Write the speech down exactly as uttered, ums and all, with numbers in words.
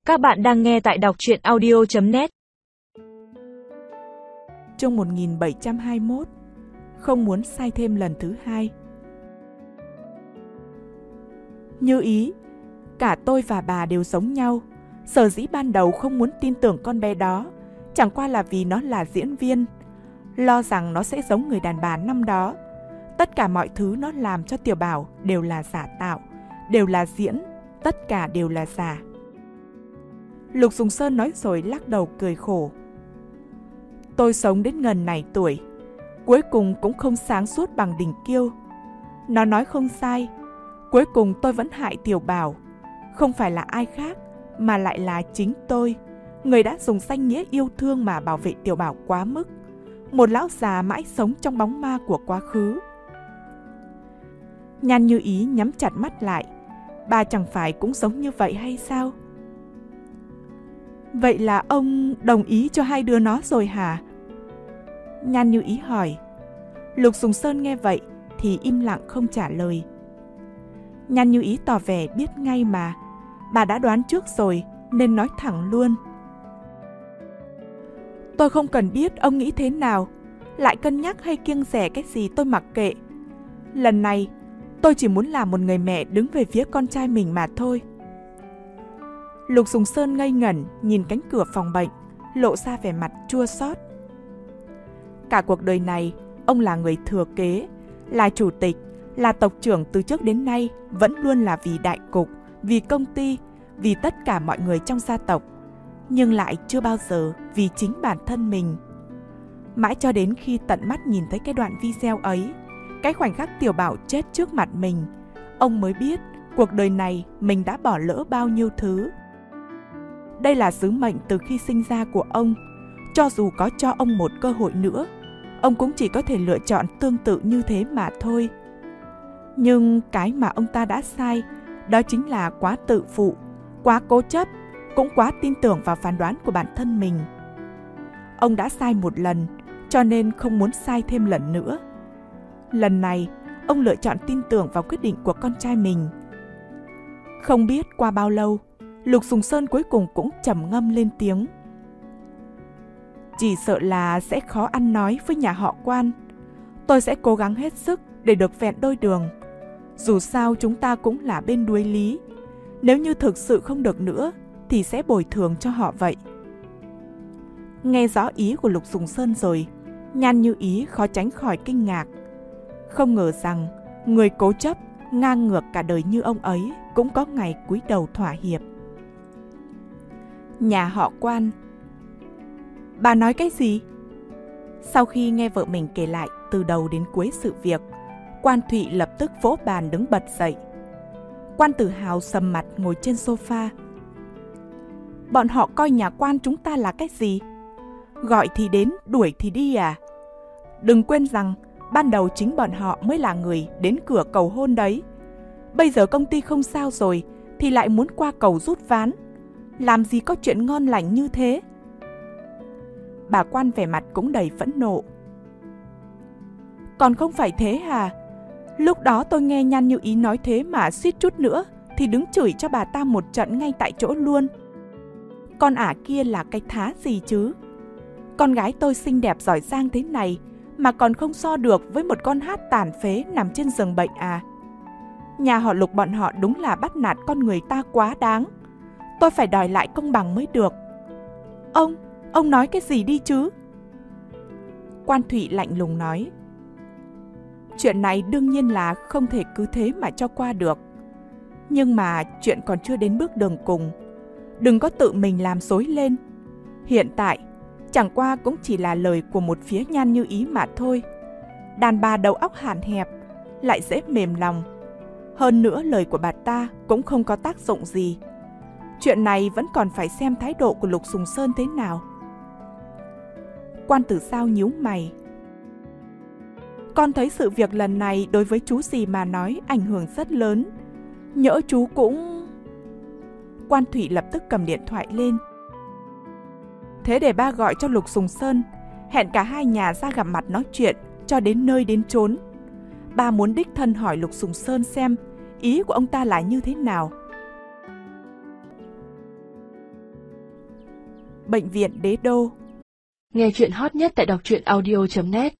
Các bạn đang nghe tại đọc truyện audio chấm net. Chương một nghìn bảy trăm hai mươi mốt. Không muốn sai thêm lần thứ hai. Như ý, cả tôi và bà đều giống nhau. Sở dĩ ban đầu không muốn tin tưởng con bé đó, chẳng qua là vì nó là diễn viên, lo rằng nó sẽ giống người đàn bà năm đó. Tất cả mọi thứ nó làm cho Tiểu Bảo đều là giả tạo, đều là diễn, tất cả đều là giả. Lục Sùng Sơn nói rồi lắc đầu cười khổ. Tôi sống đến ngần này tuổi, cuối cùng cũng không sáng suốt bằng Đình Kiêu. Nó nói không sai, cuối cùng tôi vẫn hại Tiểu Bảo. Không phải là ai khác, mà lại là chính tôi, người đã dùng danh nghĩa yêu thương mà bảo vệ Tiểu Bảo quá mức. Một lão già mãi sống trong bóng ma của quá khứ. Nhan Như Ý nhắm chặt mắt lại. Bà chẳng phải cũng giống như vậy hay sao? Vậy là ông đồng ý cho hai đứa nó rồi hả? Nhan Như Ý hỏi. Lục Sùng Sơn nghe vậy thì im lặng không trả lời. Nhan Như Ý tỏ vẻ biết ngay mà, bà đã đoán trước rồi nên nói thẳng luôn. Tôi không cần biết ông nghĩ thế nào, lại cân nhắc hay kiêng dè cái gì tôi mặc kệ. Lần này tôi chỉ muốn làm một người mẹ đứng về phía con trai mình mà thôi. Lục Sùng Sơn ngây ngẩn nhìn cánh cửa phòng bệnh, lộ ra vẻ mặt chua xót. Cả cuộc đời này, ông là người thừa kế, là chủ tịch, là tộc trưởng từ trước đến nay, vẫn luôn là vì đại cục, vì công ty, vì tất cả mọi người trong gia tộc, nhưng lại chưa bao giờ vì chính bản thân mình. Mãi cho đến khi tận mắt nhìn thấy cái đoạn video ấy, cái khoảnh khắc Tiểu Bảo chết trước mặt mình, ông mới biết cuộc đời này mình đã bỏ lỡ bao nhiêu thứ. Đây là sứ mệnh từ khi sinh ra của ông. Cho dù có cho ông một cơ hội nữa, ông cũng chỉ có thể lựa chọn tương tự như thế mà thôi. Nhưng cái mà ông ta đã sai, đó chính là quá tự phụ, quá cố chấp, cũng quá tin tưởng vào phán đoán của bản thân mình. Ông đã sai một lần, cho nên không muốn sai thêm lần nữa. Lần này, ông lựa chọn tin tưởng vào quyết định của con trai mình. Không biết qua bao lâu, Lục Sùng Sơn cuối cùng cũng trầm ngâm lên tiếng. Chỉ sợ là sẽ khó ăn nói với nhà họ Quan. Tôi sẽ cố gắng hết sức để được vẹn đôi đường. Dù sao chúng ta cũng là bên đuối lý. Nếu như thực sự không được nữa thì sẽ bồi thường cho họ vậy. Nghe rõ ý của Lục Sùng Sơn rồi, Nhan Như Ý khó tránh khỏi kinh ngạc. Không ngờ rằng người cố chấp, ngang ngược cả đời như ông ấy cũng có ngày cúi đầu thỏa hiệp. Nhà họ Quan. Bà nói cái gì? Sau khi nghe vợ mình kể lại từ đầu đến cuối sự việc, Quan Thụy lập tức vỗ bàn đứng bật dậy. Quan Tử Hào sầm mặt ngồi trên sofa. Bọn họ coi nhà Quan chúng ta là cái gì? Gọi thì đến, đuổi thì đi à? Đừng quên rằng ban đầu chính bọn họ mới là người đến cửa cầu hôn đấy. Bây giờ công ty không sao rồi thì lại muốn qua cầu rút ván. Làm gì có chuyện ngon lành như thế? Bà Quan vẻ mặt cũng đầy phẫn nộ. Còn không phải thế hả? Lúc đó tôi nghe Nhan Như Ý nói thế mà suýt chút nữa thì đứng chửi cho bà ta một trận ngay tại chỗ luôn. Con ả kia là cái thá gì chứ? Con gái tôi xinh đẹp giỏi giang thế này mà còn không so được với một con hát tàn phế nằm trên giường bệnh à? Nhà họ Lục bọn họ đúng là bắt nạt con người ta quá đáng. Tôi phải đòi lại công bằng mới được. Ông, ông nói cái gì đi chứ? Quan Thụy lạnh lùng nói. Chuyện này đương nhiên là không thể cứ thế mà cho qua được. Nhưng mà chuyện còn chưa đến bước đường cùng. Đừng có tự mình làm xối lên. Hiện tại, chẳng qua cũng chỉ là lời của một phía Nhan Như Ý mà thôi. Đàn bà đầu óc hạn hẹp, lại dễ mềm lòng. Hơn nữa lời của bà ta cũng không có tác dụng gì. Chuyện này vẫn còn phải xem thái độ của Lục Sùng Sơn thế nào. Quan Tử Sao nhíu mày. Con thấy sự việc lần này đối với chú dì mà nói ảnh hưởng rất lớn. Nhỡ chú cũng... Quan Thụy lập tức cầm điện thoại lên. Thế để ba gọi cho Lục Sùng Sơn, hẹn cả hai nhà ra gặp mặt nói chuyện cho đến nơi đến chốn. Ba muốn đích thân hỏi Lục Sùng Sơn xem ý của ông ta là như thế nào. Bệnh viện Đế Đô. Nghe chuyện hot nhất tại đọc truyện audio chấm net.